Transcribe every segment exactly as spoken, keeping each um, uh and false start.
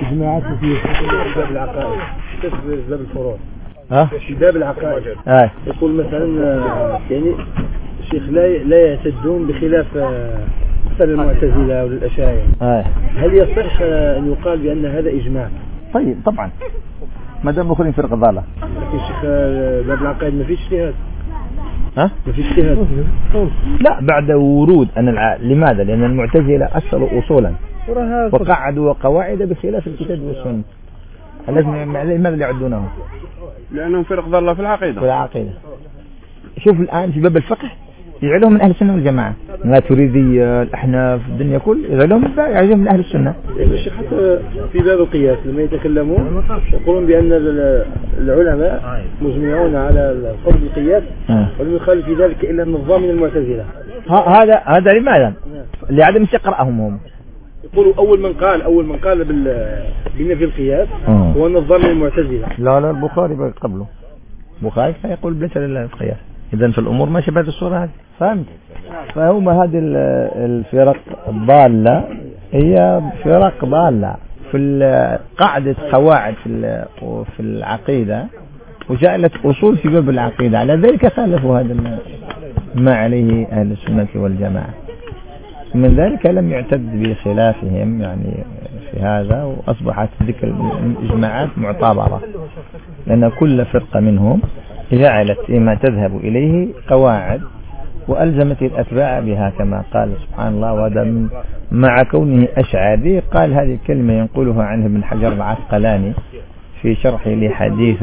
الإجماعات في باب العقائد في باب الفروع ها في باب العقائد آه. يقول مثلا يعني الشيخ لا لا يعتدون بخلاف مثلا المعتزلة والأشاعرة آه. هل يصح أن يقال بأن هذا إجماع؟ طيب طبعا ما دام مخرين فرق ضالة. لكن الشيخ باب العقائد ما فيش اجتهاد. ها؟ ما فيش اجتهاد. لا بعد ورود أن الع... لماذا؟ لأن المعتزلة أصلوا أصولا وقعدوا قواعد بخلاف الكتاب والسنة. لازم لماذا يعدونه؟ لأنهم فرق ضالة في العقيدة. في العقيدة. شوف الآن في باب الفقه يجعلهم من أهل السنة والجماعة. لا تريدية الأحناف الدنيا كل يجعلهم يجعلهم من أهل السنة. الشيخ حتى في باب القياس لما يتكلمون يقولون بأن العلماء مجمعون على القول بالقياس ولم يخالف في ذلك إلا النظام من المعتزلة. هذا هذا لماذا؟ لعدم استقراءهم هم. يقولوا أول من قال أول من قال بنفي القياس هو النظام من المعتزلة. لا لا البخاري قبله. البخاري كان يقول ليس لله القياس. إذن في الأمور ما شبهت الصورة هذه. فهمت؟ فهم هذه الفرق الضالة هي فرق ضالة في قاعدة قواعد في في العقيدة وجعلت أصول في باب العقيدة. على ذلك خالفوا هذا ما عليه أهل السنة والجماعة. من ذلك لم يعتد بخلافهم يعني في هذا وأصبحت ذكر الإجماعات معتبرة لأن كل فرقة منهم جعلت فيما تذهب إليه قواعد وألزمت الأتباع بها كما قال سبحان الله. وهذا مع كونه أشعري قال هذه الكلمة ينقلها عنه ابن حجر العسقلاني في شرح لحديث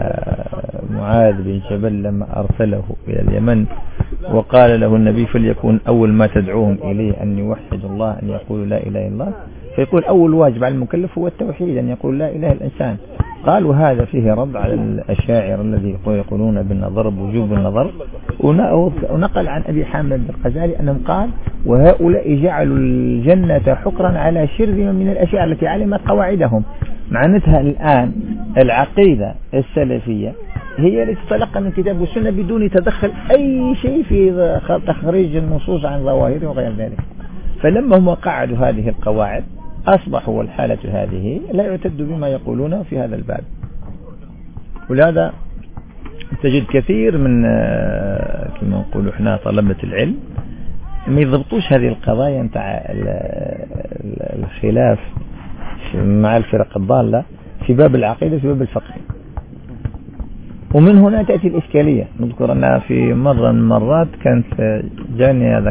معاذ بن جبل لما أرسله إلى اليمن وقال له النبي فليكون أول ما تدعوهم إليه أن يوحدوا الله أن يقولوا لا إله إلا الله. فيقول أول واجب على المكلف هو التوحيد أن يقول لا إله الإنسان. قال وهذا فيه رد على الأشاعرة الذي يقولون بالنظر بوجوب النظر. ونقل عن أبي حامد الغزالي أنهم قال وهؤلاء جعلوا الجنة حكرا على شرذمة من الأشياء التي علمت قواعدهم. معناتها الآن العقيدة السلفية هي التي تتلقى من الكتاب والسنة بدون تدخل أي شيء في تخريج النصوص عن ظواهره وغير ذلك. فلما هم قعدوا هذه القواعد أصبحوا الحالة هذه لا يعتد بما يقولون في هذا الباب. ولهذا تجد كثير من كما نقول احنا طلبة العلم ما يضبطوش هذه القضايا نتاع الخلاف مع الفرق الضالة في باب العقيدة في باب الفقه. ومن هنا تأتي الإشكالية. نذكر أنها في مرة من المرات كانت جاني هذاك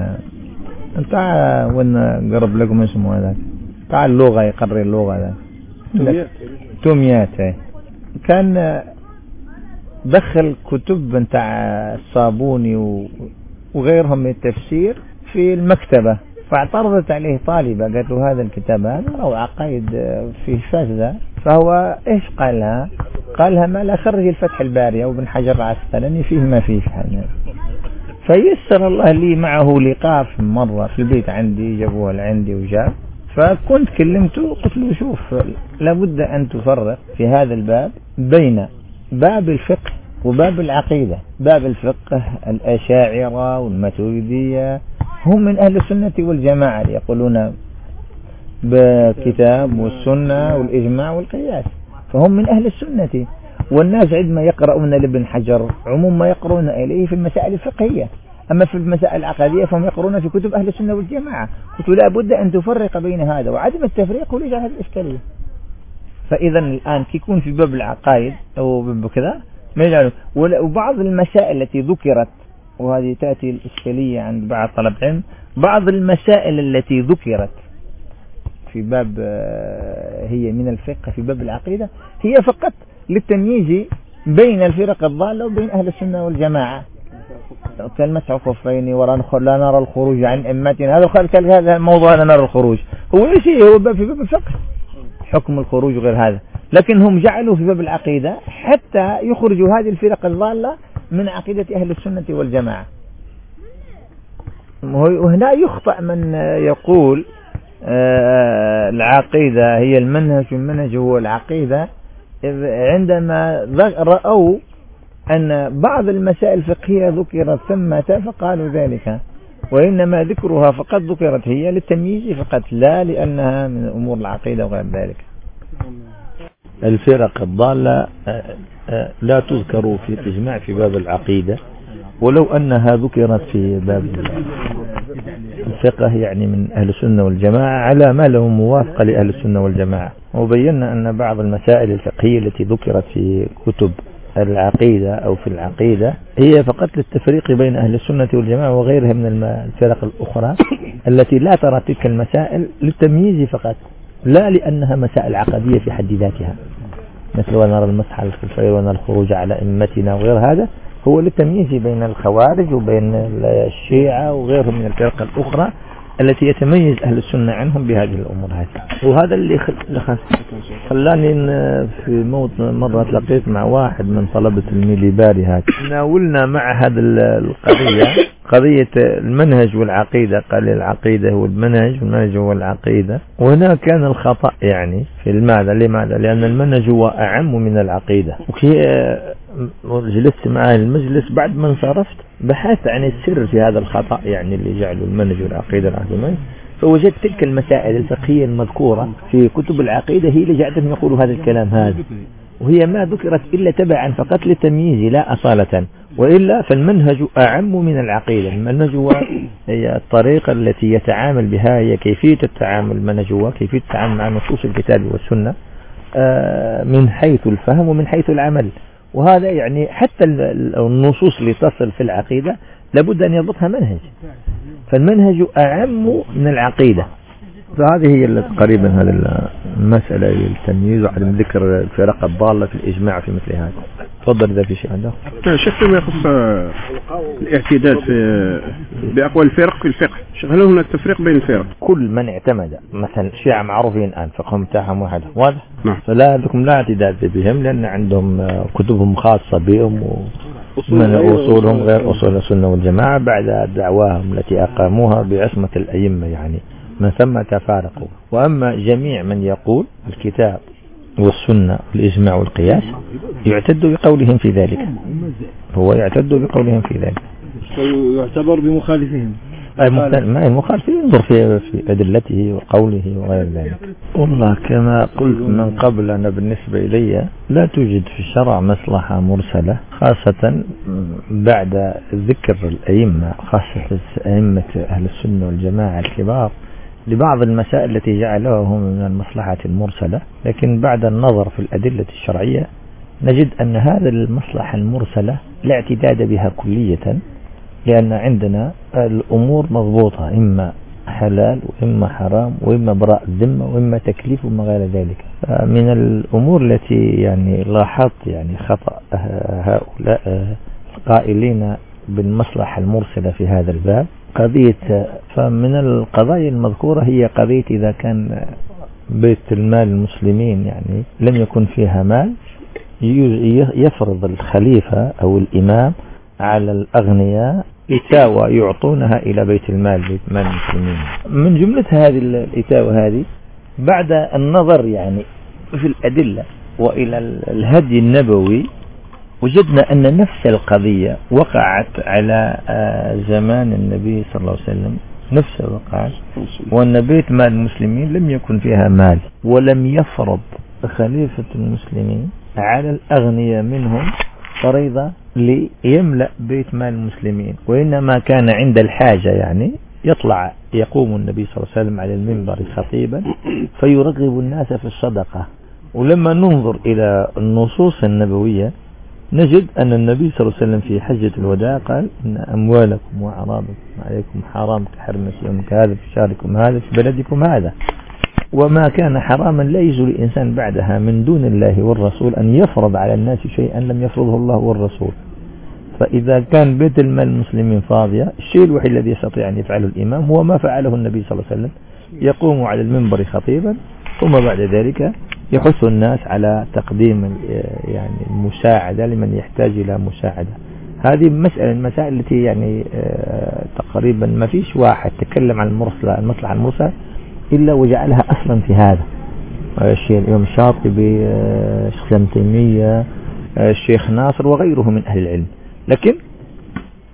نتاع وين قرب لكم اسمه هذاك تاع اللغة يقرر اللغة هذا توميات توميات كان دخل كتب نتاع الصابوني وغيرهم من التفسير في المكتبة. فاعترضت عليه طالبة قالت له هذا الكتاب هذا أو عقائد فيه فاسدة. فهو إيش قالها؟ قالها ما لا خرج الفتح الباري أو ابن حجر العسقلاني فيه ما فيه حاجة. فيسر الله لي معه لقاء في مرة في البيت عندي جابوها لعندي وجاب. فكنت كلمته قلت له شوف لابد أن تفرق في هذا الباب بين باب الفقه وباب العقيدة. باب الفقه الأشاعرة والماتريدية هم من أهل السنة والجماعة يقولون بالكتاب والسنة والإجماع والقياس فهم من أهل السنة. والناس عندما يقرؤون لابن حجر عموم ما يقرؤون إليه في المسائل الفقهية. أما في المسائل العقدية فهم يقرؤون في كتب أهل السنة والجماعة. قلت لا بد أن تفرق بين هذا وعدم التفريق هو يجعل هذه الإشكالية. فإذا الآن كيكون في باب العقائد أو بكذا ما يجعله. وبعض المسائل التي ذكرت وهذه تأتي الإشكالية عند بعض طلب علم بعض المسائل التي ذكرت في باب هي من الفقه في باب العقيدة هي فقط للتمييز بين الفرق الضالة وبين أهل السنة والجماعة. كالمسح خفين ولا نرى الخروج عن أمتنا هذا هذا الموضوع لا نرى الخروج هو ليش هو باب في باب الفقه حكم الخروج وغير هذا. لكن هم جعلوا في باب العقيدة حتى يخرجوا هذه الفرق الضالة من عقيدة أهل السنة والجماعة. وهنا يخطأ من يقول العقيدة هي المنهج المنهج هو العقيدة عندما رأوا أن بعض المسائل الفقهية ذكرت ثم فقالوا ذلك. وإنما ذكرها فقط ذكرت هي للتمييز فقط، لا لأنها من أمور العقيدة وغير ذلك. الفرق الضالة لا تذكر في الإجماع في باب العقيدة، ولو أنها ذكرت في باب الفقه يعني من أهل السنة والجماعة على ما له موافقة لأهل السنة والجماعة. وبينا أن بعض المسائل الفقهية التي ذكرت في كتب العقيدة أو في العقيدة هي فقط للتفريق بين أهل السنة والجماعة وغيرها من الفرق الأخرى التي لا ترى تلك المسائل للتمييز فقط، لا لأنها مسائل عقدية في حد ذاتها، مثل ونرى المسح على الخفين ونرى الخروج على أئمتنا وغير هذا، هو للتمييز بين الخوارج وبين الشيعة وغيرهم من الفرق الأخرى التي يتميز أهل السنة عنهم بهذه الأمور هذه. وهذا اللي خلاني في موت مرة تلقيت مع واحد من طلبة الميليباري هذا، ناولنا مع هذا القضية قضية المنهج والعقيدة، قال العقيدة هو المنهج والمنهج هو العقيدة، وهنا كان الخطأ يعني في الماذا لماذا لأن المنهج هو أعم من العقيدة. وجلست معه المجلس بعد ما انصرفت بحثت عن السر في هذا الخطأ يعني اللي جعلوا المنهج والعقيدة العظيمين، فوجدت تلك المسائل الفقهية المذكورة في كتب العقيدة هي اللي جعلتهم يقولوا هذا الكلام هذا، وهي ما ذكرت إلا تبعا فقط للتمييز لا أصالة، وإلا فالمنهج أعم من العقيدة. المنهج هو هي الطريقة التي يتعامل بها، هي كيفية التعامل، المنهج هو كيفية التعامل مع نصوص الكتاب والسنة من حيث الفهم ومن حيث العمل. وهذا يعني حتى النصوص اللي تصل في العقيدة لابد أن يضبطها منهج، فالمنهج أعم من العقيدة. فهذه هي تقريبا هذه المسألة للتمييز وعدم ذكر الفرق الضالة في الإجماع في مثل هذا. تفضل إذا في شيء عنده. شيخ فيما يخص الاعتداد في بأقوال الفرق في الفقه، هل هناك تفريق بين الفرق؟ كل من اعتمد مثلا الشيعة معروفين الآن فقهم بتاعهم واحد واضح، نعم. فلا لكم لا اعتداد بهم لأن عندهم كتبهم خاصة بهم ومن أصولهم غير أصول السنة والجماعة بعد دعواهم التي أقاموها بعصمة الأئمة، يعني من ثم تفارقوا. وأما جميع من يقول الكتاب والسنة والإجماع والقياس يعتد بقولهم في ذلك، هو يعتد بقولهم في ذلك، يعتبر بمخالفهم. ما المخالف ينظر في في أدلته وقوله وغير ذلك. والله كما قلت من قبل أنا بالنسبة إلي لا توجد في الشرع مصلحة مرسلة، خاصة بعد ذكر الأئمة، خاصة أئمة أهل السنة والجماعة الكبار لبعض المسائل التي جعلوها من المصلحة المرسلة، لكن بعد النظر في الأدلة الشرعية نجد أن هذا المصلحة المرسلة لا اعتداد بها كلية، لأن عندنا الأمور مضبوطة، إما حلال وإما حرام وإما براء الذمة وإما تكليف وما غير ذلك. من الأمور التي يعني لاحظت يعني خطأ هؤلاء القائلين بالمصلحة المرسلة في هذا الباب قضية، فمن القضايا المذكورة هي قضية إذا كان بيت المال المسلمين يعني لم يكن فيها مال يفرض الخليفة أو الإمام على الأغنياء إتاوة يعطونها إلى بيت المال بيت مال المسلمين. من جملة هذه الإتاوة هذه بعد النظر يعني في الأدلة وإلى الهدي النبوي وجدنا أن نفس القضية وقعت على زمان النبي صلى الله عليه وسلم، نفس وقعت، وأن بيت مال المسلمين لم يكن فيها مال، ولم يفرض خليفة المسلمين على الأغنياء منهم فريضة ليملأ بيت مال المسلمين، وإنما كان عند الحاجة يعني يطلع يقوم النبي صلى الله عليه وسلم على المنبر خطيبا فيرغب الناس في الصدقة. ولما ننظر إلى النصوص النبوية نجد أن النبي صلى الله عليه وسلم في حجة الوداع قال إن أموالكم وأعراضكم عليكم حرام كحرمة يومك هذا في شهركم هذا في بلدكم هذا، وما كان حراما لا يجوز للإنسان بعدها من دون الله والرسول أن يفرض على الناس شيئا لم يفرضه الله والرسول. فإذا كان بيت المال المسلمين فاضية الشيء الوحيد الذي يستطيع أن يفعله الإمام هو ما فعله النبي صلى الله عليه وسلم، يقوم على المنبر خطيبا ثم بعد ذلك يحث الناس على تقديم يعني المساعدة لمن يحتاج إلى مساعدة. هذه مسألة المسائل التي يعني تقريبا ما فيش واحد تكلم عن المرسلة المصلحة المرسلة إلا وجعلها أصلا في هذا. الشيخ الإمام الشاطبي، الشيخ ابن تيمية، الشيخ ناصر وغيره من أهل العلم. لكن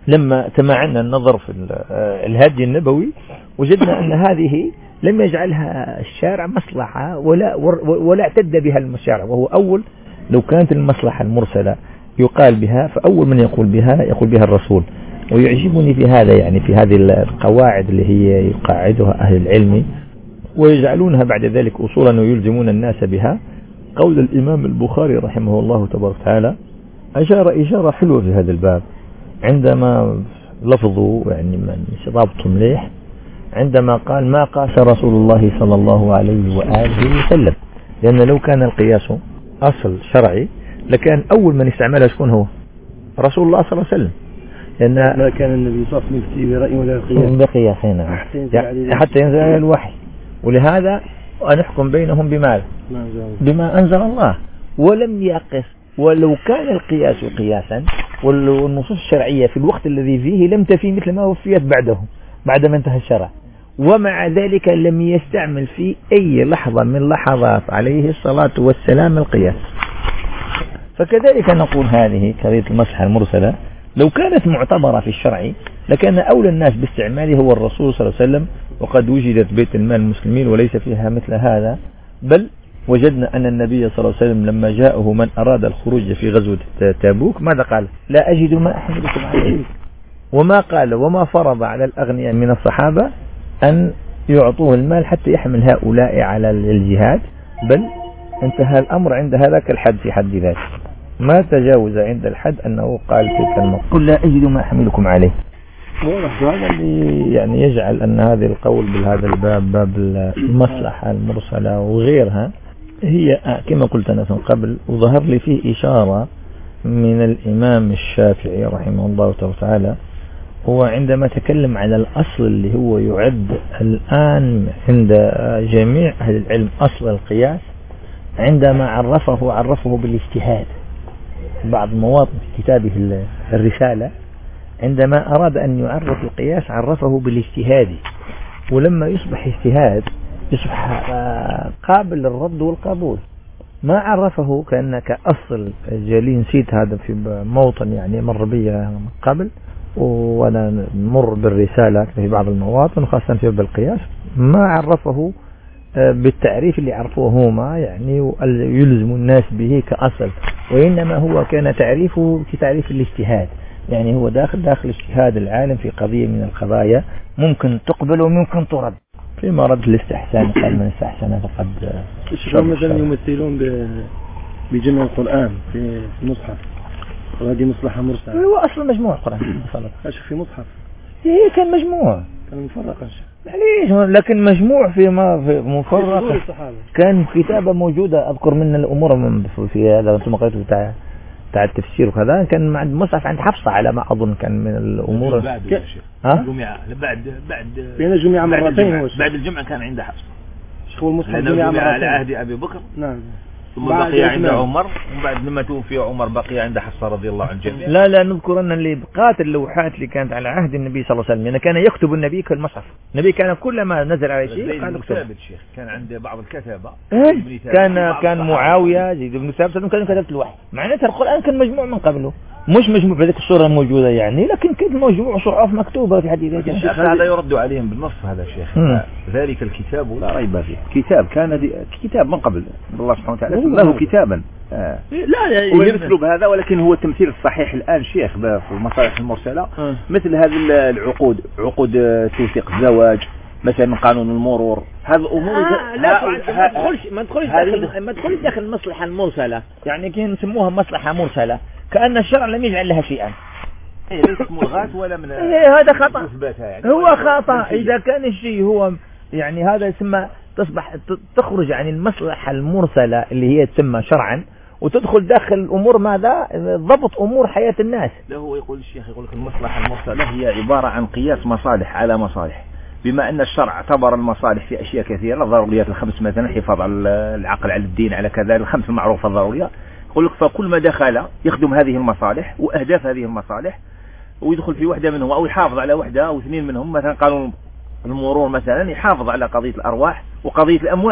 لما تمعنا النظر في الهدي النبوي وجدنا أن هذه لم يجعلها الشارع مصلحة ولا ولا اعتد بها المشارع، وهو أول لو كانت المصلحة المرسلة يقال بها فأول من يقول بها يقول بها الرسول. ويعجبني في هذا يعني في هذه القواعد اللي هي يقاعدها أهل العلم ويجعلونها بعد ذلك أصولا ويلزمون الناس بها. قول الإمام البخاري رحمه الله تبارك وتعالى أشار إشارة حلوة في هذا الباب عندما لفظوا يعني من ضابط مليح عندما قال ما قاس رسول الله صلى الله عليه وآله وسلم، لأن لو كان القياس أصل شرعي لكان أول من استعملها شكون هو رسول الله صلى الله عليه وسلم، لأن ما كان النبي صلى الله عليه وسلم يفتي برأي ولا قياس بقياس هنا حتى ينزل الوحي، ولهذا نحكم بينهم بما بما أنزل الله ولم يقس. ولو كان القياس قياسا والنصوص الشرعية في الوقت الذي فيه لم تفي مثل ما وفيت بعده بعدما انتهى الشرع، ومع ذلك لم يستعمل في أي لحظة من لحظات عليه الصلاة والسلام القياس. فكذلك نقول هذه قضية المصلحة المرسلة لو كانت معتبرة في الشرع لكان أولى الناس باستعماله هو الرسول صلى الله عليه وسلم، وقد وجدت بيت المال المسلمين وليس فيها مثل هذا. بل وجدنا أن النبي صلى الله عليه وسلم لما جاءه من أراد الخروج في غزوة تابوك ماذا قال؟ لا أجد ما أحملكم عليه، وما قال وما فرض على الأغنياء من الصحابة أن يعطوه المال حتى يحمل هؤلاء على الجهاد، بل انتهى الأمر عند هذاك الحد في حد ذاته، ما تجاوز عند الحد أنه قال تلك المرة قل لا أجد ما أحملكم عليه. وهذا اللي يعني يجعل أن هذا القول بهذا الباب باب المصلحة المرسلة وغيرها هي كما قلت أنا من قبل، وظهر لي فيه إشارة من الإمام الشافعي رحمه الله تعالى، هو عندما تكلم على الأصل اللي هو يعد الآن عند جميع أهل العلم أصل القياس، عندما عرفه عرفه بالاجتهاد. بعض مواطن في كتابه الرسالة عندما أراد أن يعرف القياس عرفه بالاجتهاد، ولما يصبح اجتهاد يصبح قابل للرد والقبول. ما عرفه كأنك أصل جالي، نسيت هذا في موطن يعني مر بي قبل وأنا مر بالرسالة في بعض المواطن خاصة في بالقياس، ما عرفه بالتعريف اللي عرفوه هما يعني يلزم الناس به كأصل، وإنما هو كان تعريفه كتعريف الاجتهاد، يعني هو داخل داخل اجتهاد العالم في قضية من القضايا ممكن تقبل وممكن ترد. فيما رد الاستحسان قال من استحسن فقد شباب مثلا يمثلون بجمع القرآن في المصحف، وهذه مصلحة مرسلة. هو أصل مجموع القرآن أشوف في مصحف هي كان مجموع كان مفرق ليش، لكن مجموع في ما في مفرق كان كتابة موجودة. أذكر من الأمور في هذا أنتم قرأتوا بتاع بتاع التفسير وكذا كان مع المصحف عند حفصة على ما أظن كان من الأمور. بعد ها جمعة بعد بعد بين الجمعة مرتين بعد الجمعة كان عند حفصة. هو المصحف جمعة على عهد أبي بكر. نعم. ثم بقي عند عمر، ومن بعد لما توفي عمر بقي عند حفصة رضي الله عنه الجميع. لا لا نذكر أن اللي بقات اللوحات اللي كانت على عهد النبي صلى الله عليه وسلم يعني كان يكتب النبي كالمصحف. النبي كان كلما نزل على شيء كان يكتب. الشيخ كان عند بعض الكتابة إيه؟ كان كان معاوية زيد بن ثابت كان كتبت الوحي، معناتها القرآن كان مجموع من قبله، مش مجموع بهذيك الصورة الموجودة يعني، لكن كيف مجموع صحف مكتوبة في حد ذاتها. هذا يرد عليهم بالنص هذا الشيخ. ذلك الكتاب لا ريب فيه، كتاب كان كتاب من قبل الله سبحانه وتعالى له كتابا. آه. لا لا ويمثل بهذا، ولكن هو التمثيل الصحيح الآن شيخ في المصالح المرسلة آه. مثل هذه العقود، عقود توثيق الزواج مثلا، قانون المرور، هذه أمور آه لا ما تدخلش ما تدخلش داخل ما تدخلش داخل المصلحة المرسلة، يعني كي نسموها مصلحة مرسلة كأن الشرع لم يجعل لها شيئا. إيه ليست ملغاة ولا من إيه هذا خطأ يعني هو خطأ إذا كان الشيء هو يعني هذا يسمى تصبح تخرج عن المصلحة المرسلة اللي هي تسمى شرعا وتدخل داخل الأمور ماذا ضبط أمور حياة الناس. لا هو يقول الشيخ يقول لك المصلحة المرسلة هي عبارة عن قياس مصالح على مصالح، بما أن الشرع اعتبر المصالح في أشياء كثيرة، الضروريات الخمس مثلا، حفاظ على العقل على الدين على كذا، الخمس المعروفة الضرورية، يقول لك فكل ما دخل يخدم هذه المصالح وأهداف هذه المصالح ويدخل في وحدة منهم أو يحافظ على وحدة أو اثنين منهم، مثلا قانون المرور مثلا يحافظ على قضية الأرواح وقضية الأموال،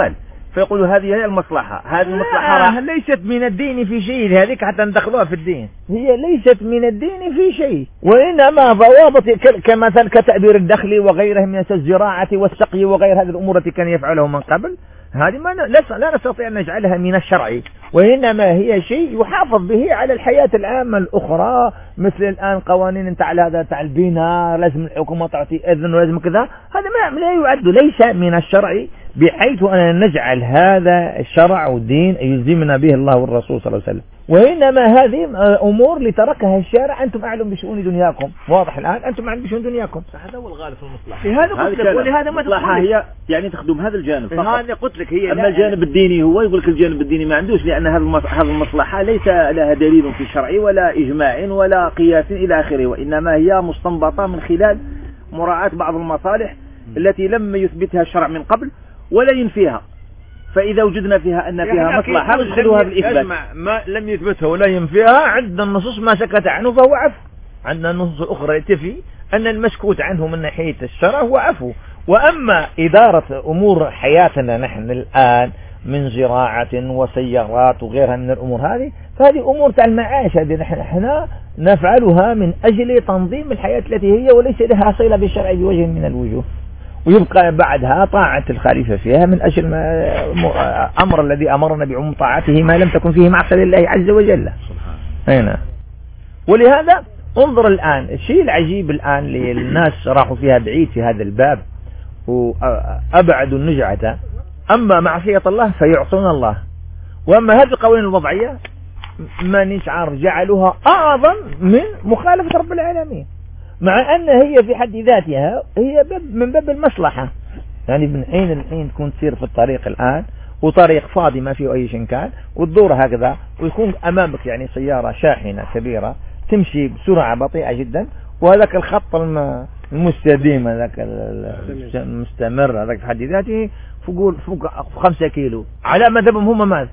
فيقولوا هذه هي المصلحة، هذه المصلحة آه ليست من الدين في شيء، هذيك حتى ندخلوها في الدين، هي ليست من الدين في شيء، وإنما ضوابط كمثل كتأبير الدخل وغيرها من الزراعة والسقي وغير هذه الأمور التي كان يفعله من قبل، هذه ما لا نستطيع أن نجعلها من الشرع، وإنما هي شيء يحافظ به على الحياة العامة الأخرى، مثل الآن قوانين انت على هذا تاع البناء لازم الحكومة تعطي إذن ولازم كذا، هذا ما لا يعد ليس من الشرع، بحيث أن نجعل هذا الشرع والدين يلزمنا به الله والرسول صلى الله عليه وسلم، وإنما هذه أمور لتركها الشارع، أنتم أعلم بشؤون دنياكم، واضح الآن أنتم أعلم بشؤون دنياكم، هذا هو الغالب في المصلحة، في هذا قلت لك، ولهذا ما المصلحة هي يعني تخدم هذا الجانب فقط، هذا قلت لك هي، أما الجانب الديني هو يقول لك الجانب الديني ما عندوش، لأن هذه المصلحة ليس لها دليل في شرع ولا إجماع ولا قياس إلى آخره، وإنما هي مستنبطة من خلال مراعاة بعض المصالح التي لم يثبتها الشرع من قبل ولا ينفيها، فإذا وجدنا فيها أن فيها مصلحة ندخلها بالإثبات، ما لم يثبتها ولا ينفيها، عندنا النصوص ما سكت عنه فهو عفو، عندنا النصوص الأخرى تفي أن المسكوت عنه من ناحية الشرع هو عفو، وأما إدارة أمور حياتنا نحن الآن من زراعة وسيارات وغيرها من الأمور هذه، فهذه أمور تاع المعاش، هذه نحن نفعلها من أجل تنظيم الحياة التي هي وليس لها صلة بالشرع بوجه من الوجوه، ويبقى بعدها طاعة الخليفة فيها من أجل ما أمر الذي أمرنا بعموم طاعته ما لم تكن فيه معصية لله عز وجل. هنا ولهذا انظر الآن الشيء العجيب الآن للناس راحوا فيها بعيد في هذا الباب وأبعدوا النجعة، أما معصية الله فيعصون الله، وأما هذه القوانين الوضعية من يشعر جعلوها أعظم من مخالفة رب العالمين، مع أن هي في حد ذاتها هي باب من باب المصلحة، يعني من حين الحين تكون تسير في الطريق الآن وطريق فاضي ما فيه أي شيء كان وتدور هكذا ويكون أمامك يعني سيارة شاحنة كبيرة تمشي بسرعة بطيئة جدا، وهذاك الخط المستديم هذاك المستمر هذاك في حد ذاته فوق فوق خمسة كيلو على مذهبهم هم ماذا؟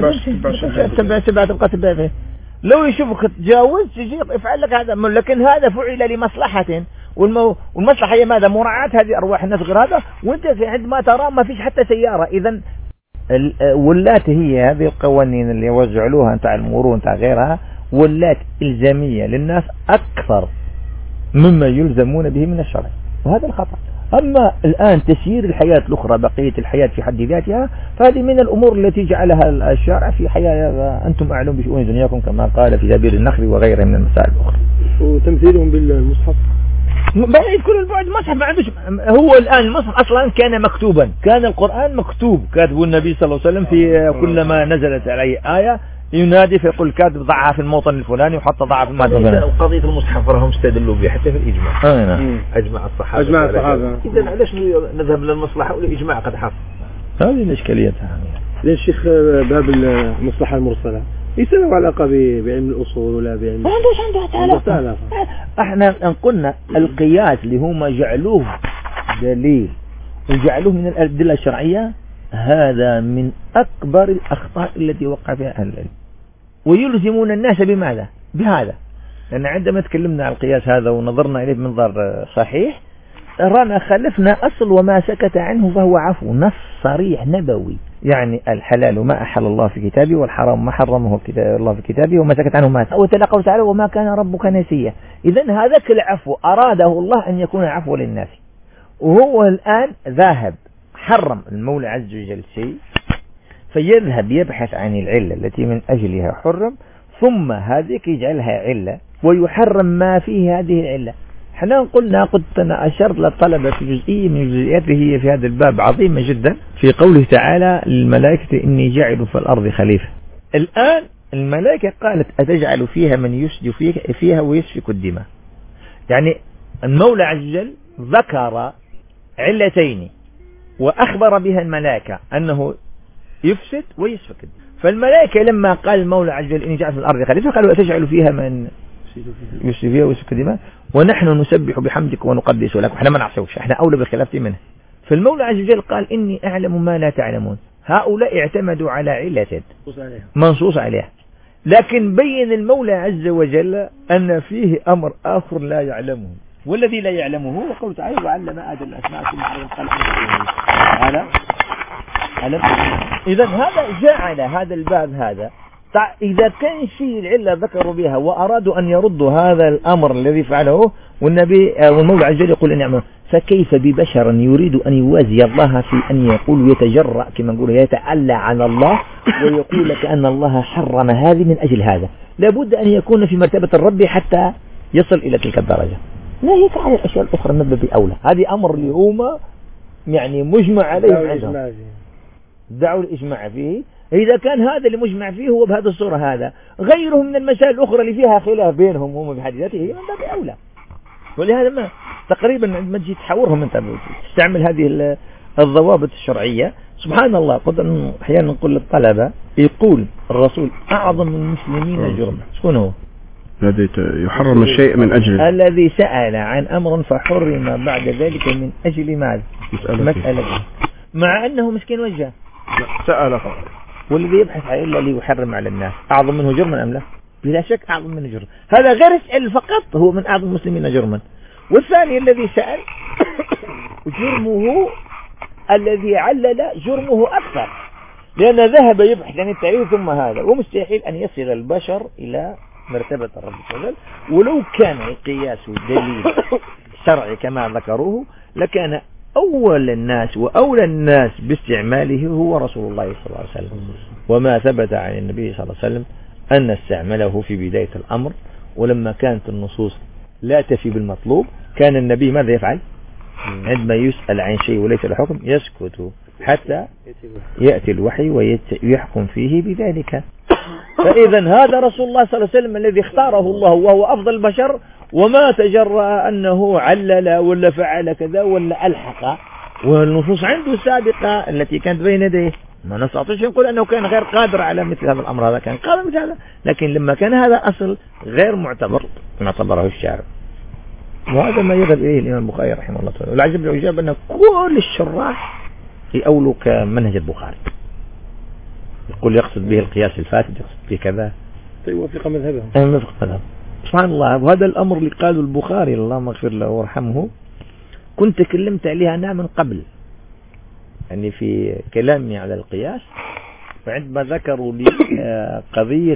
سبعة سبعة تبقى تبقى فيه، لو يشوفك تجاوز يجي يفعل لك هذا، لكن هذا فعل لمصلحة، والمو... والمصلحة هي ماذا؟ مراعاة هذه أرواح الناس غير هذا، وانت عندما ترى ما فيش حتى سيارة، إذا ال... ولات هي هذه القوانين اللي وزعلوها نتاع المرور نتاع غيرها ولات إلزامية للناس أكثر مما يلزمون به من الشرع، وهذا الخطأ. أما الآن تسيير الحياة الأخرى بقية الحياة في حد ذاتها فهذه من الأمور التي جعلها الشارع في حياة أنتم أعلم بشؤون دنياكم كما قال في تأبير النخل وغيرها من المسائل الأخرى. وتمثيلهم بالمصحف بعيد كل البعد، المصحف ما عندوش، هو الآن المصحف أصلا كان مكتوبا، كان القرآن مكتوب، كاتبه النبي صلى الله عليه وسلم في كلما نزلت عليه آية ينادي فيقول الكاتب ضعها في الموطن الفلاني وحط ضعها في الموطن الفلاني. قضية المصحف راهم استدلوا بها حتى في الإجماع. آه أجمع الصحابة. أجمع الصحابة. إذا علاش نذهب للمصلحة والإجماع قد حصل؟ هذه الإشكالية. لأن الشيخ باب المصلحة المرسلة ليس له علاقة بعلم الأصول ولا بعلم. ما عندوش عنده علاقة. احنا قلنا القياس اللي هم جعلوه دليل وجعلوه من الأدلة الشرعية، هذا من أكبر الأخطاء التي وقع فيها أهل العلم، ويلزمون الناس بماذا؟ بهذا، لأن عندما تكلمنا عن القياس هذا ونظرنا إليه بمنظر صحيح رانا خلفنا أصل وما سكت عنه فهو عفو، نص صريح نبوي، يعني الحلال ما أحل الله في كتابه والحرام ما حرمه الله في كتابه وما سكت عنه ما وتلقوا تعالى وما كان ربك نسيا. إذن هذاك العفو أراده الله أن يكون عفو للناس، وهو الآن ذاهب حرم المولى عز وجل شيء فيذهب يبحث عن العلة التي من أجلها حرم، ثم هذيك يجعلها علة ويحرم ما فيه هذه العلة. احنا قلنا قد أنا أشرت للطلبة في جزئية من جزئياته هي في هذا الباب عظيمة جدا في قوله تعالى للملائكة إني جاعل في الأرض خليفة. الآن الملائكة قالت أتجعل فيها من يسجد فيها ويسفك الدماء، يعني المولى عز وجل ذكر علتين وأخبر بها الملائكة أنه يفسد ويسفك الدماء، فالملائكة لما قال المولى عز وجل إني جاعل في الأرض خليفة قالوا أتجعل فيها من يسجد فيها ويسفك الدماء ونحن نسبح بحمدك ونقدس لك، احنا ما نعصوش، احنا أولى بالخلافة منه. فالمولى عز وجل قال إني أعلم ما لا تعلمون. هؤلاء اعتمدوا على علة منصوص عليها، لكن بين المولى عز وجل أن فيه أمر آخر لا يعلمه، والذي لا يعلمه هو قول تعالى وعلم آدم الأسماء ثم علم الخلق هذا إذا هذا جعل هذا الباب هذا إذا كان شيء العلة ذكروا بها وأرادوا أن يردوا هذا الأمر الذي فعله والنبي والمولى عز وجل يقول أن يعمل، فكيف ببشر يريد أن يوازي الله في أن يقول يتجرأ كما نقول يتعلى على الله ويقول لك أن الله حرم هذه من أجل هذا؟ لابد أن يكون في مرتبة الرب حتى يصل إلى تلك الدرجة. ناهيك عن الأشياء الأخرى من باب أولى. هذه أمر اليوم يعني مجمع عليه عندهم، دعوا الإجماع فيه. إذا كان هذا اللي مجمع فيه هو بهذه الصورة، هذا غيره من المسائل الأخرى اللي فيها خلاف بينهم هم بحد ذاته هي من باب أولى. ولهذا ما تقريبا عندما تجي تحاورهم أنت تستعمل هذه الضوابط الشرعية. سبحان الله، قد أحيانا نقول للطلبة يقول الرسول أعظم من المسلمين جرما، شكون هو؟ الذي يحرم الشيء من أجل الذي سأل عن أمر فحرم بعد ذلك من أجل ماذا؟ مسألة، مع أنه مسكين وجه سأل فقط. والذي يبحث عن إلا ليحرم على الناس أعظم منه جرما أم لا؟ بلا شك أعظم منه جرما. هذا غير يسأل فقط هو من أعظم المسلمين جرما. والثاني الذي سأل جرمه الذي علل جرمه أكثر، لأن ذهب يبحث عن التعريف ثم هذا، ومستحيل أن يصل البشر إلى مرتبة الرب تعالى. ولو كان القياس دليل شرعي كما ذكروه لكان أول الناس وأولى الناس باستعماله هو رسول الله صلى الله عليه وسلم، وما ثبت عن النبي صلى الله عليه وسلم أن استعمله في بداية الأمر. ولما كانت النصوص لا تفي بالمطلوب كان النبي ماذا يفعل؟ عندما يسأل عن شيء وليس له حكم يسكت حتى يأتي الوحي ويحكم فيه بذلك. فإذا هذا رسول الله صلى الله عليه وسلم الذي اختاره الله وهو أفضل البشر، وما تجرأ أنه علل ولا فعل كذا ولا ألحق، والنصوص عنده السابقة التي كانت بين يديه. ما نستطيع نقول أنه كان غير قادر على مثل هذا الأمر، هذا كان قادر مثل هذا، لكن لما كان هذا أصل غير معتبر اعتبره الشارع. وهذا ما يذهب إليه الإمام البخاري رحمه الله تعالى. والعجب العجاب أن كل الشراح يأولوا كمنهج البخاري، يقول يقصد به القياس الفاسد، يقصد به كذا، يوافق مذهبه يوافق مذهبه. سبحان الله. وهذا الأمر اللي قاله البخاري اللهم اغفر له وارحمه كنت تكلمت عليها أنا من قبل، يعني في كلامي على القياس، وعندما ذكروا لي قضية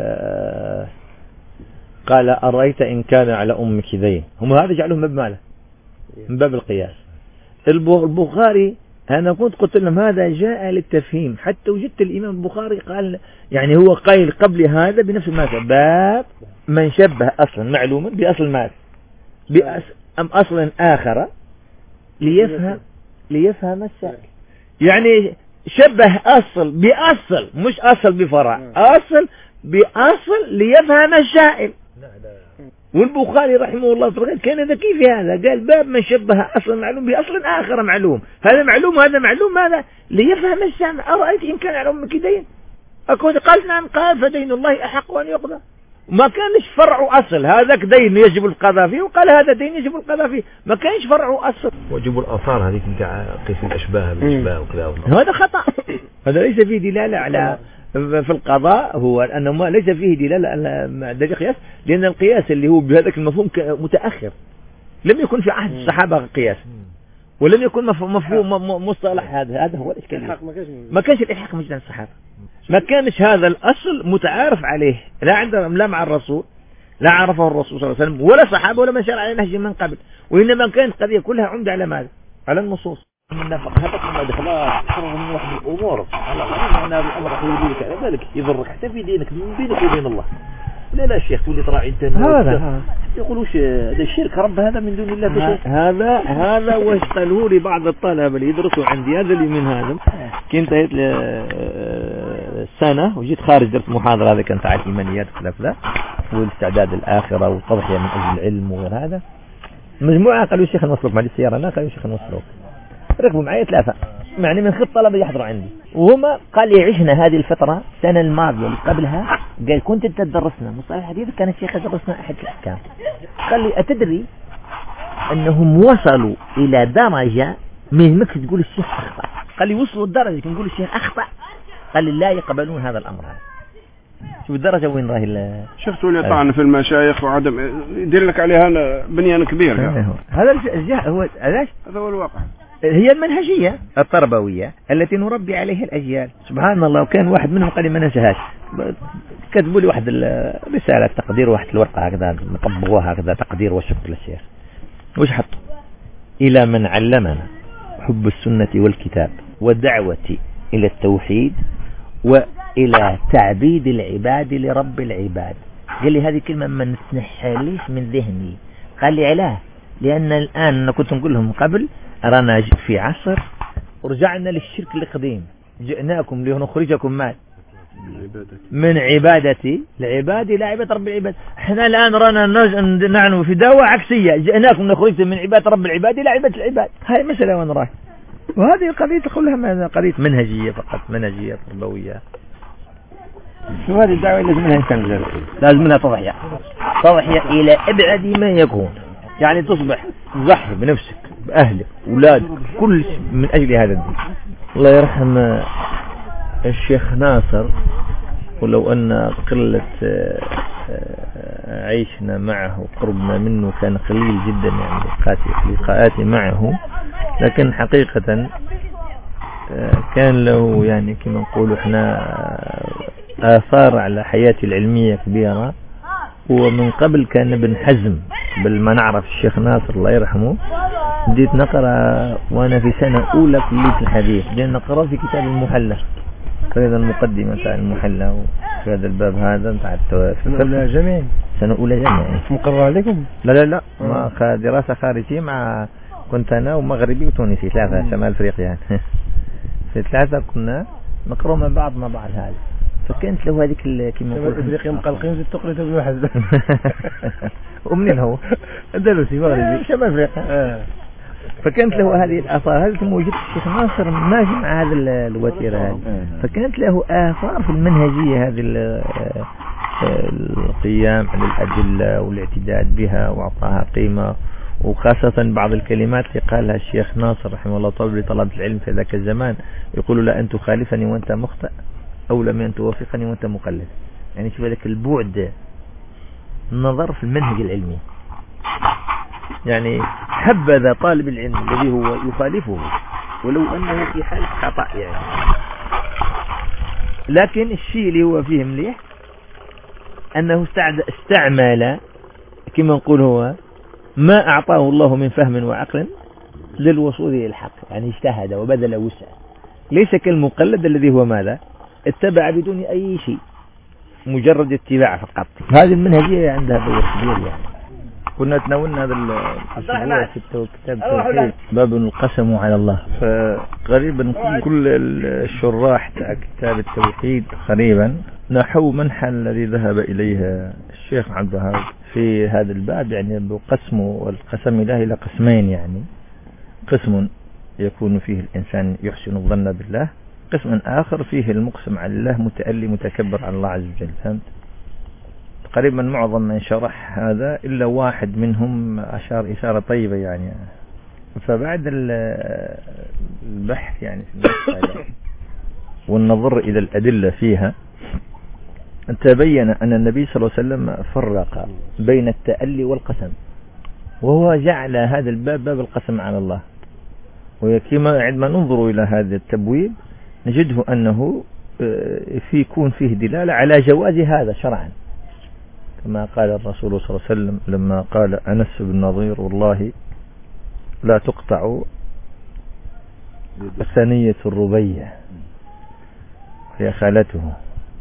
قال أرأيت إن كان على أمك دين، هم هذا جعلهم باب ماله من باب القياس. البخاري أنا كنت قلت لهم هذا جاء للتفهيم، حتى وجدت الإمام البخاري قال يعني هو قايل قبل هذا بنفس الماذا باب من شبه أصلا معلوما بأصل ماذا أم أصلا آخر ليفهم ليفهم السائل. يعني شبه أصل بأصل، مش أصل بفرع، أصل بأصل ليفهم السائل. والبخاري رحمه الله كان ذكي في هذا، قال باب من شبه أصلا معلوم بأصل آخر معلوم، هذا معلوم وهذا معلوم، هذا ليفهم السامع. أرأيت إن كان على أمك دين؟ أقول قال نعم، قال فدين الله أحق أن يقضى. ما كانش فرع أصل، هذاك دين يجب القضاء فيه، وقال هذا دين يجب القضاء فيه، ما كانش فرع أصل. وجب الآثار هذيك نتاع قيس الأشباه بالأشباه وكذا، هذا خطأ. هذا ليس فيه دلالة على في القضاء، هو أنه ما ليس فيه دلالة على ذلك القياس، لأن القياس اللي هو بهذاك المفهوم متأخر، لم يكن في عهد الصحابة قياس، ولم يكن مفهوم مصطلح هذا. هذا هو الإشكال. ما كانش الإلحاق مجد الصحابة، ما كانش هذا الأصل متعارف عليه لا عندهم لا مع الرسول، لا عرفه الرسول صلى الله عليه وسلم ولا صحابة ولا من شرع على نهج من قبل، وإنما كانت قضية كلها عمدة على ماذا؟ على النصوص. من فقهتك ما دخلها حرم من واحد الأمور على أن هذا الأمر يريدك على ذلك يضرك حتى في دينك بينك وبين الله. لا لا شيخ تقول لي تراعي انت هذا يقولوش هذا الشرك رب هذا من دون الله بشيء. هذا هذا واش قالوا لي بعض الطلبه اللي يدرسوا عندي، هذا اللي من هذا كنت هيت سنه وجيت خارج درت محاضره، هذا كان تاع الايمانيات وخلاف ذا والاستعداد الاخره والتضحيه من اجل العلم وغير هذا. مجموعه قالوا شيخ نوصلك مع السياره، انا قالوا شيخ نوصلك، ركبوا معي ثلاثه يعني من خط طلبة يحضروا عندي، وهما قال لي عشنا هذه الفترة السنة الماضية اللي قبلها، قال كنت انت تدرسنا مصطلح الحديث، كان الشيخ يدرسنا أحد الأحكام. قال لي أتدري أنهم وصلوا إلى درجة ما يهمك تقول الشيخ أخطأ، قال لي وصلوا الدرجة نقول الشيخ أخطأ، قال لي لا يقبلون هذا الأمر هذا. شوف الدرجة وين راهي. شفتوا لي طعن في المشايخ وعدم يدير لك عليها بنيان كبير. هذا الجهة هو علاش هذا هو الواقع. هي المنهجية التربوية التي نربي عليها الأجيال. سبحان الله، وكان واحد منهم قال لي ما ننساهاش، كتبوا لي واحد الرسالة تقدير، واحد الورقة هكذا نطبقوها هكذا تقدير وشكر للشيخ. وش حطوا؟ إلى من علمنا حب السنة والكتاب والدعوة إلى التوحيد وإلى تعبيد العباد لرب العباد. قال لي هذه كلمة ما نتنحاليش من ذهني. قال لي علاه؟ لأن الآن أنا كنت نقول لهم قبل رانا في عصر ورجعنا للشرك القديم، جئناكم لنخرجكم مال من عبادة العباد إلى عبادة رب العباد. احنا الآن رانا نحن في دعوة عكسية، جئناكم نخرجكم من عبادة رب العباد إلى عبادة العباد. هاي مسألة وين رايح؟ وهذه القضية كلها قضية منهجية فقط، منهجية تربوية. وهذه الدعوة لازم منها إنسان، لازم منها تضحية، تضحية إلى أبعد ما يكون، يعني تصبح تضحي بنفسك بأهلك أولادك كل من أجل هذا الدين. الله يرحم الشيخ ناصر، ولو أن قلة عيشنا معه قربنا منه كان قليل جدا يعني لقاءاتي معه، لكن حقيقة كان له يعني كما نقول احنا آثار على حياتي العلمية كبيرة. ومن قبل كان ابن حزم، بل ما نعرف الشيخ ناصر الله يرحمه، بديت نقرأ وأنا في سنة أولى كلية الحديث، بدينا نقرأ في كتاب المحلى، هذا المقدمة تاع المحلى في هذا الباب هذا تاع التوافق. جميل. سنة أولى جامعة. مقرر عليكم؟ لا لا لا، ما دراسة خارجية، مع كنت أنا ومغربي وتونسي ثلاثة شمال أفريقيا يعني. في ثلاثة كنا نقرأ مع بعض مع بعض هذا. فكانت له هذيك كما نقول افريقيا مقلقين في التقرية ابن حزم. ومنين هو؟ اندلسي مغربي شمال افريقيا. آه. فكانت له هذه الآثار. هذا ثم وجدت الشيخ ناصر ماشي مع هذا الوتيرة هذه، فكانت له آثار في المنهجية هذه القيام على الأدلة والاعتداد بها وأعطاها قيمة، وخاصة بعض الكلمات اللي قالها الشيخ ناصر رحمه الله طلب لطلبة العلم في ذاك الزمان، يقول لا أن تخالفني وأنت مخطئ أولى من أن توافقني وأنت مقلد. يعني شوف ذاك البعد النظر في المنهج العلمي، يعني حبذا طالب العلم الذي هو يخالفه ولو أنه في حالة خطأ يعني. لكن الشيء اللي هو فيه مليح أنه استعمل كما نقول هو ما أعطاه الله من فهم وعقل للوصول إلى الحق، يعني اجتهد وبذل وسع، ليس كالمقلد الذي هو ماذا اتبع بدون أي شيء، مجرد اتباع فقط. هذه المنهجية عندها دور كبير يعني. كنا تناولنا هذا الأسبوع في كتاب التوحيد باب القسم على الله، فقريبا كل الشراح تاع كتاب التوحيد قريبا نحو منحى الذي ذهب إليه الشيخ عبد الوهاب في هذا الباب، يعني بقسم والقسم الله إلى قسمين، يعني قسم يكون فيه الإنسان يحسن الظن بالله، قسم آخر فيه المقسم على الله متألي متكبر على الله عز وجل. فهمت؟ تقريبا معظم من شرح هذا إلا واحد منهم أشار إشارة طيبة يعني. فبعد البحث يعني في المسألة والنظر إلى الأدلة فيها تبين أن النبي صلى الله عليه وسلم فرق بين التألي والقسم، وهو جعل هذا الباب باب القسم على الله. وكما عندما ننظر إلى هذا التبويب نجده أنه في يكون فيه دلالة على جواز هذا شرعا، كما قال الرسول صلى الله عليه وسلم لما قال أنس بن نظير والله لا تقطع ثنية الربيع هي خالته.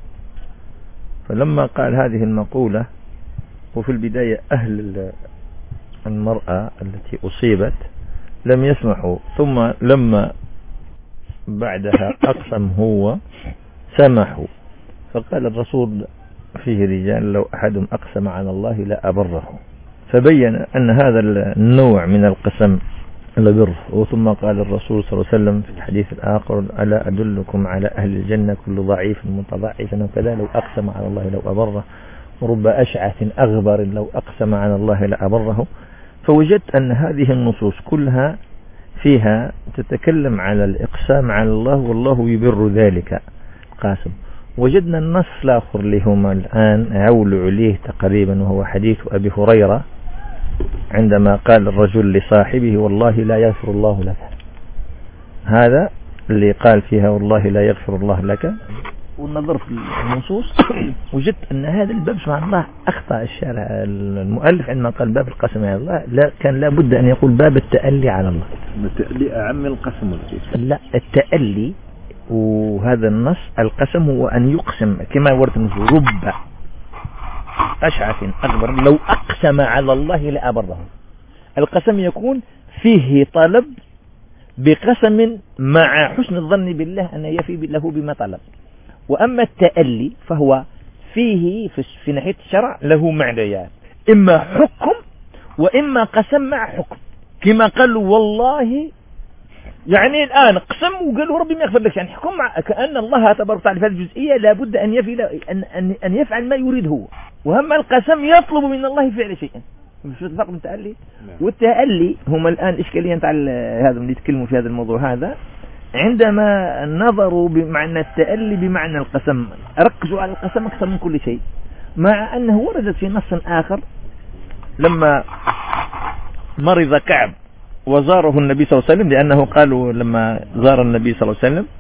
فلما قال هذه المقولة وفي البداية أهل المرأة التي أصيبت لم يسمحوا، ثم لما بعدها أقسم هو سمحوا، فقال الرسول فيه رجال لو أحدهم أقسم على الله لا أبره، فبين أن هذا النوع من القسم لبر. وثم قال الرسول صلى الله عليه وسلم في الحديث الآخر ألا أدلكم على أهل الجنة كل ضعيف متضعف وكذا لو أقسم على الله لو أبره، ورب أشعث أغبر لو أقسم على الله لا أبره. فوجدت أن هذه النصوص كلها فيها تتكلم على الإقسام على الله والله يبر ذلك قاسم. وجدنا النص الآخر لهما الآن عول عليه تقريبا، وهو حديث أبي هريرة عندما قال الرجل لصاحبه والله لا يغفر الله لك، هذا اللي قال فيها والله لا يغفر الله لك، والنظر في النصوص وجدت أن هذا الباب سبحان الله أخطأ الشارع المؤلف عندما قال باب القسم على الله، لا كان لابد أن يقول باب التألي على الله. التألي أعم القسم. لا، التألي وهذا النص القسم هو أن يقسم كما ورد النصوص رب أشعث أكبر لو أقسم على الله لأبره. القسم يكون فيه طلب بقسم مع حسن الظن بالله أن يفي له بما طلب. وأما التألي فهو فيه في ناحية الشرع له معنيات، إما حكم وإما قسم مع حكم، كما قالوا والله يعني الآن قسم وقالوا ربي ما يغفر لك، يعني حكم مع كأن الله تبارك وتعالى في هذه الجزئية لابد أن يفعل أن أن أن يفعل ما يريد هو، وأما القسم يطلب من الله فعل شيئا. مش الفرق بين التألي والتألي. هما الآن إشكالية تاع هذا اللي يتكلموا في هذا الموضوع هذا عندما نظروا بمعنى التألي بمعنى القسم، ركزوا على القسم أكثر من كل شيء، مع أنه وردت في نص آخر لما مرض كعب وزاره النبي صلى الله عليه وسلم، لأنه قالوا لما زار النبي صلى الله عليه وسلم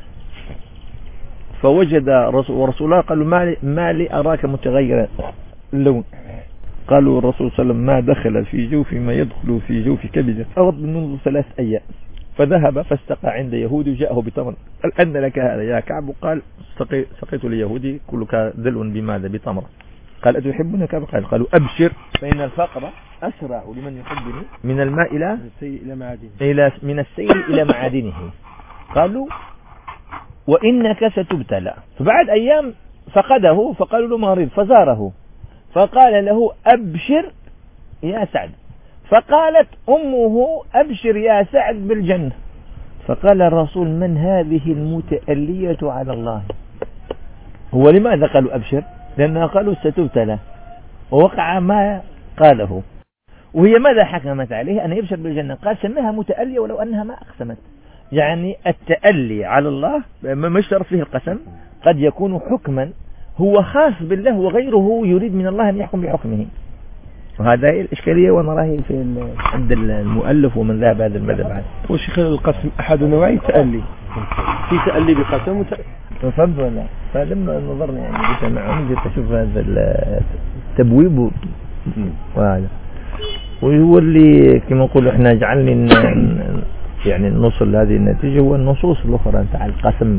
فوجد رسول الله قالوا ما لي, ما لي أراك متغير اللون، قالوا الرسول صلى الله عليه وسلم ما دخل في جوفي ما يدخل في جوف كبد أرض منذ ثلاث أيام، فذهب فاستقى عند يهودي وجاءه بتمر، قال أن لك هذا يا كعب؟ قال سقي سقيت ليهودي كلك دلو بماذا؟ بتمر. قال أتحبني كعب؟ قال قالوا أبشر فإن الفقر أسرع لمن يحبني من الماء إلى إلى من السيل إلى معادنه. قالوا وإنك ستبتلى. فبعد أيام فقده فقالوا له مريض فزاره فقال له أبشر يا سعد، فقالت أمه أبشر يا سعد بالجنة. فقال الرسول من هذه المتألية على الله؟ هو لماذا قالوا أبشر؟ لأنها قالوا ستبتلى، ووقع ما قاله، وهي ماذا حكمت عليه؟ أن يبشر بالجنة. قال سماها متألية ولو أنها ما أقسمت. يعني التألي على الله ما يشترط فيه القسم قد يكون حكما هو خاص بالله وغيره يريد من الله أن يحكم بحكمه، وهذا هي الإشكالية ونراه في عند المؤلف ومن ذهب هذا المذهب عنه. وشيخ القسم أحد نوعي التألي، في تألي بقسم وتألي فهمت ولا؟ فلما نظرنا يعني بسمعهم جيت أشوف هذا التبويب وهذا، وهو اللي كما نقول احنا جعلني يعني نوصل لهذه النتيجة هو النصوص الأخرى تاع القسم.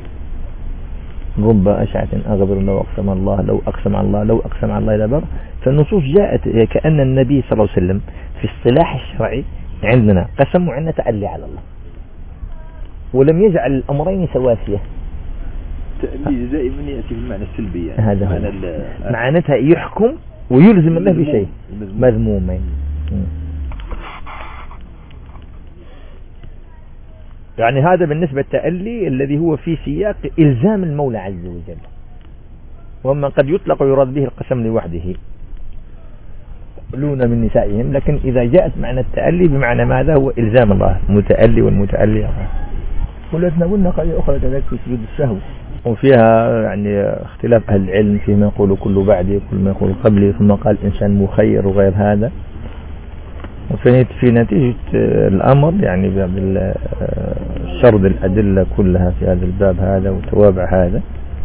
رب أشعث أغبر لو أقسم الله لو أقسم على الله لو أقسم على الله إلى بر. فالنصوص جاءت كأن النبي صلى الله عليه وسلم في الصلاح الشرعي عندنا قسم وعندنا تألي على الله، ولم يجعل الأمرين سواسية. التألي دائما يأتي بالمعنى السلبي، يعني هذا هو معناتها يحكم ويلزم الله بشيء مذموم. يعني هذا بالنسبة للتألي الذي هو في سياق إلزام المولى عز وجل، وما قد يطلق ويراد به القسم لوحده لون من نسائهم، لكن إذا جاءت معنى التألي بمعنى ماذا؟ هو إلزام الله، متألي والمتألي. ولدنا قلنا قضية أخرى كذلك في سجود السهو، وفيها يعني اختلاف أهل العلم فيما يقول كل بعدي كل ما يقول قبلي، ثم قال إنسان مخير وغير هذا. وفي في نتيجة الأمر يعني بالشرد الأدلة كلها في هذا الباب هذا وتوابع هذا،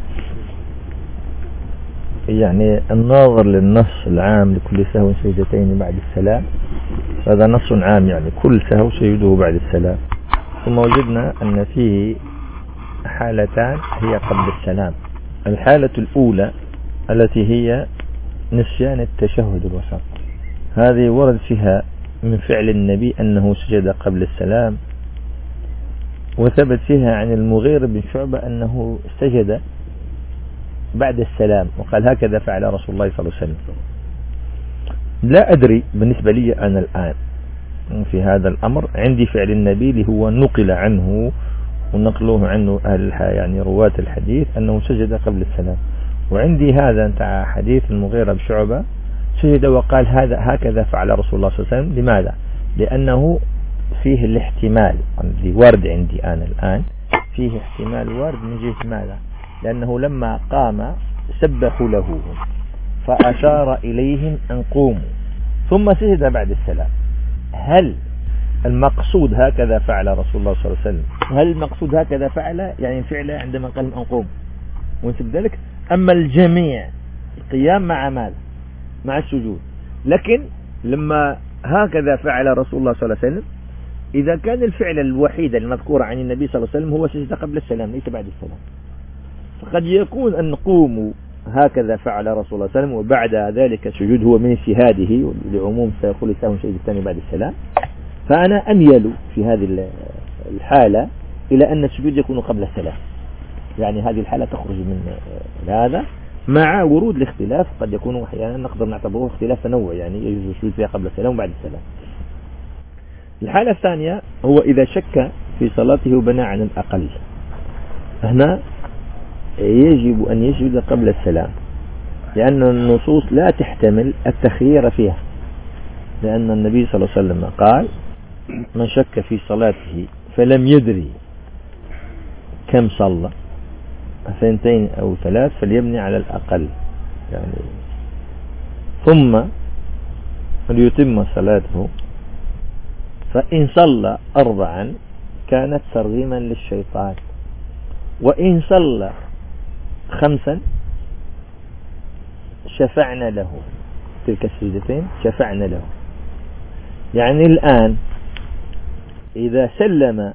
يعني الناظر للنص العام لكل سهو سجدتين بعد السلام، هذا نص عام يعني كل سهو سجده بعد السلام. ثم وجدنا أن فيه حالتان هي قبل السلام. الحالة الأولى التي هي نسيان التشهد الوسط، هذه ورد فيها من فعل النبي أنه سجد قبل السلام، وثبت فيها عن المغيرة بن شعبة أنه سجد بعد السلام، وقال هكذا فعل رسول الله صلى الله عليه وسلم. لا أدري بالنسبة لي أنا الآن في هذا الأمر، عندي فعل النبي اللي هو نقل عنه ونقلوه عنه أهل يعني رواة الحديث أنه سجد قبل السلام، وعندي هذا انتهى حديث المغيرة بن شعبة سجد وقال هذا هكذا فعل رسول الله صلى الله عليه وسلم. لماذا؟ لأنه فيه الاحتمال اللي وارد عندي أنا الآن، فيه احتمال وارد من جهة ماذا؟ لأنه لما قام سبحوا له فأشار إليهم أن قوموا ثم سجد بعد السلام. هل المقصود هكذا فعل رسول الله صلى الله عليه وسلم. هل المقصود هكذا فعل يعني فعل عندما قال أنقوم ونسب ذلك؟ أما الجميع القيام مع مال مع السجود. لكن لما هكذا فعل رسول الله صلى الله عليه وسلم، إذا كان الفعل الوحيد المذكور عن النبي صلى الله عليه وسلم هو سجد قبل السلام ليس بعد السلام، فقد يكون أن قوموا هكذا فعل رسول الله صلى الله عليه وسلم وبعد ذلك السجود هو من اجتهاده لعموم سيقول السلام شيء الثاني بعد السلام. فأنا أميل في هذه الحالة إلى أن السجود يكون قبل السلام، يعني هذه الحالة تخرج من هذا مع ورود الاختلاف. قد يكون أحيانا نقدر نعتبره اختلاف تنوع، يعني يجوز السجود فيها قبل السلام وبعد السلام. الحالة الثانية هو إذا شك في صلاته وبنى عن الأقل، هنا يجب أن يسجد قبل السلام، لأن النصوص لا تحتمل التخيير فيها، لأن النبي صلى الله عليه وسلم قال: من شك في صلاته فلم يدري كم صلى اثنتين أو ثلاث فليبني على الأقل، يعني ثم ليتم صلاته، فإن صلى أربعا كانت ترغيما للشيطان، وإن صلى خمسا شفعنا له، تلك السجدتين شفعنا له. يعني الآن إذا سلم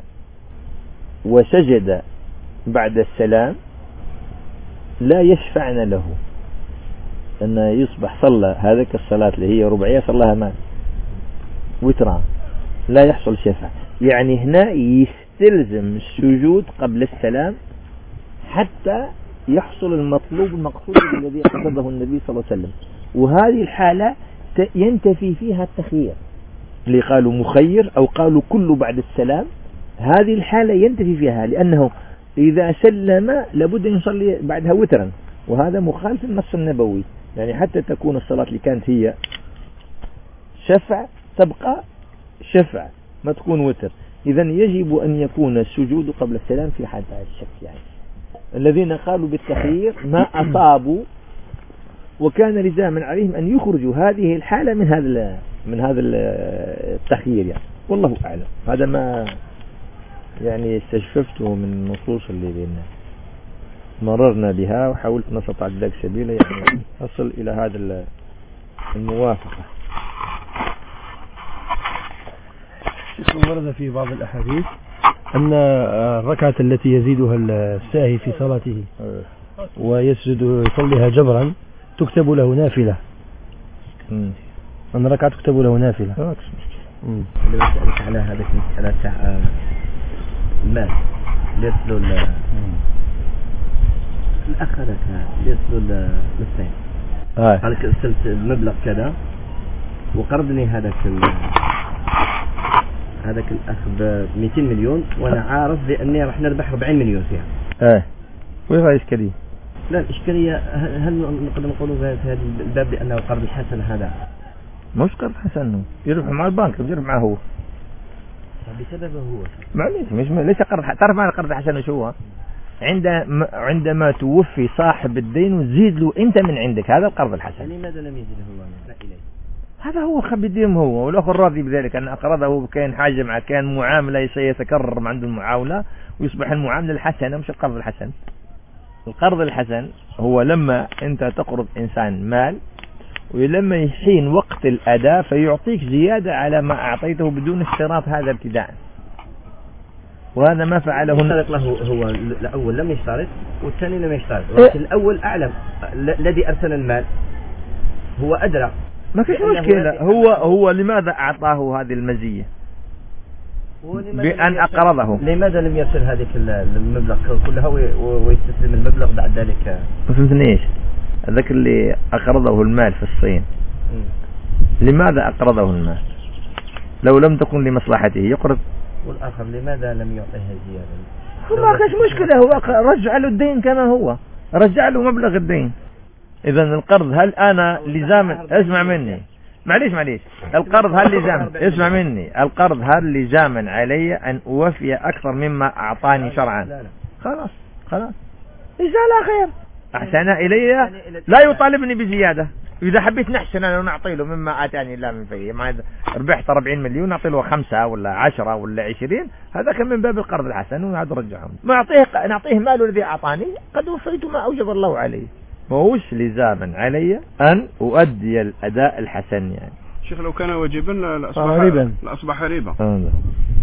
وسجد بعد السلام لا يشفعنا له، أن يصبح صلى هذه الصلاة اللي هي ربعية صلاها ما وتران، لا يحصل شفع. يعني هنا يستلزم السجود قبل السلام حتى يحصل المطلوب المقصود الذي قصده النبي صلى الله عليه وسلم. وهذه الحالة ينتفي فيها التخيير، اللي قالوا مخير أو قالوا كله بعد السلام، هذه الحالة ينتفي فيها، لأنه إذا سلم لابد أن يصلي بعدها وترا، وهذا مخالف النص النبوي. يعني حتى تكون الصلاة اللي كانت هي شفع تبقى شفع ما تكون وتر. إذن يجب أن يكون السجود قبل السلام في حالة الشك. يعني الذين قالوا بالتخيير ما أصابوا وكان لزاما عليهم أن يخرجوا هذه الحالة من هذا من هذا التخيير، يعني والله أعلم. هذا ما يعني استشففته من النصوص اللي بينا مررنا بها، وحاولت نستطع ذلك سبيلا يعني أصل إلى هذا الموافقة. ورد في بعض الأحاديث أن الركعة التي يزيدها الساهي في صلاته ويسجد يصليها جبرا تكتب له نافلة، أن ركعة تكتب له نافلة. اللي بسألك على هذا المسألة تاع المال يصلوا الأخ هذاك يصلوا للسين، هذاك أرسلت المبلغ كذا وقرضني هذاك هذاك الأخ ب مئتين مليون، وأنا عارف بأني راح نربح أربعين مليون فيها. آه وين هاي إشكالية؟ لا الإشكالية هل نقدر نقول في هذا الباب بأنه القرض الحسن هذا مش قرض حسن، يربح مع البنك يربح معه هو بسببه هو. معليش مش ليس قرض. تعرف معنى القرض الحسن شو هو؟ عند عندما توفي صاحب الدين وتزيد له أنت من عندك، هذا القرض الحسن. لماذا لم يزيده الله إليه؟ هذا هو خبي ديم هو، والآخر راضي بذلك أن أقرضه كان حاجة مع كان معاملة سيتكرر مع عنده المعاولة ويصبح المعاملة الحسنة مش القرض الحسن. القرض الحسن هو لما أنت تقرض إنسان مال ولما يحين وقت الأداء فيعطيك زيادة على ما أعطيته بدون اشتراط هذا ابتداء، وهذا ما فعله له. هو الأول لم يشترط والثاني لم يشترط، ولكن الأول أعلم الذي أرسل المال هو أدرى، ما فيش مشكلة. هو هو لماذا أعطاه هذه المزية بأن أقرضه؟ لماذا لم يرسل هذه المبلغ كله ويستسلم المبلغ بعد ذلك؟ ما فهمتنيش. ذاك اللي أقرضه المال في الصين م. لماذا أقرضه المال؟ لو لم تكن لمصلحته يقرض. والآخر لماذا لم يعطيها زيادة؟ هو ما كاش مشكلة، هو رجع له الدين كما هو، رجع له مبلغ الدين. إذا القرض هل أنا لزام؟ اسمع مني معليش معليش القرض هل لزام؟ اسمع مني القرض هل لزاما علي أن أوفي أكثر مما أعطاني شرعا؟ خلاص خلاص إن شاء الله خير. أحسن إلي لا يطالبني بزيادة. إذا حبيت نحسن أنا ونعطي له مما آتاني الله من فيه، ما ربحت أربعين مليون نعطي له خمسة ولا عشرة ولا عشرين، هذا كان من باب القرض الحسن وهذا رجعهم. ما أعطيه نعطيه ماله الذي أعطاني، قد وفيت ما أوجب الله عليه، ووش لزاما علي أن أؤدي الأداء الحسن يعني. شيخ لو كان واجبا لأصبح ربا لأصبح ربا. آه.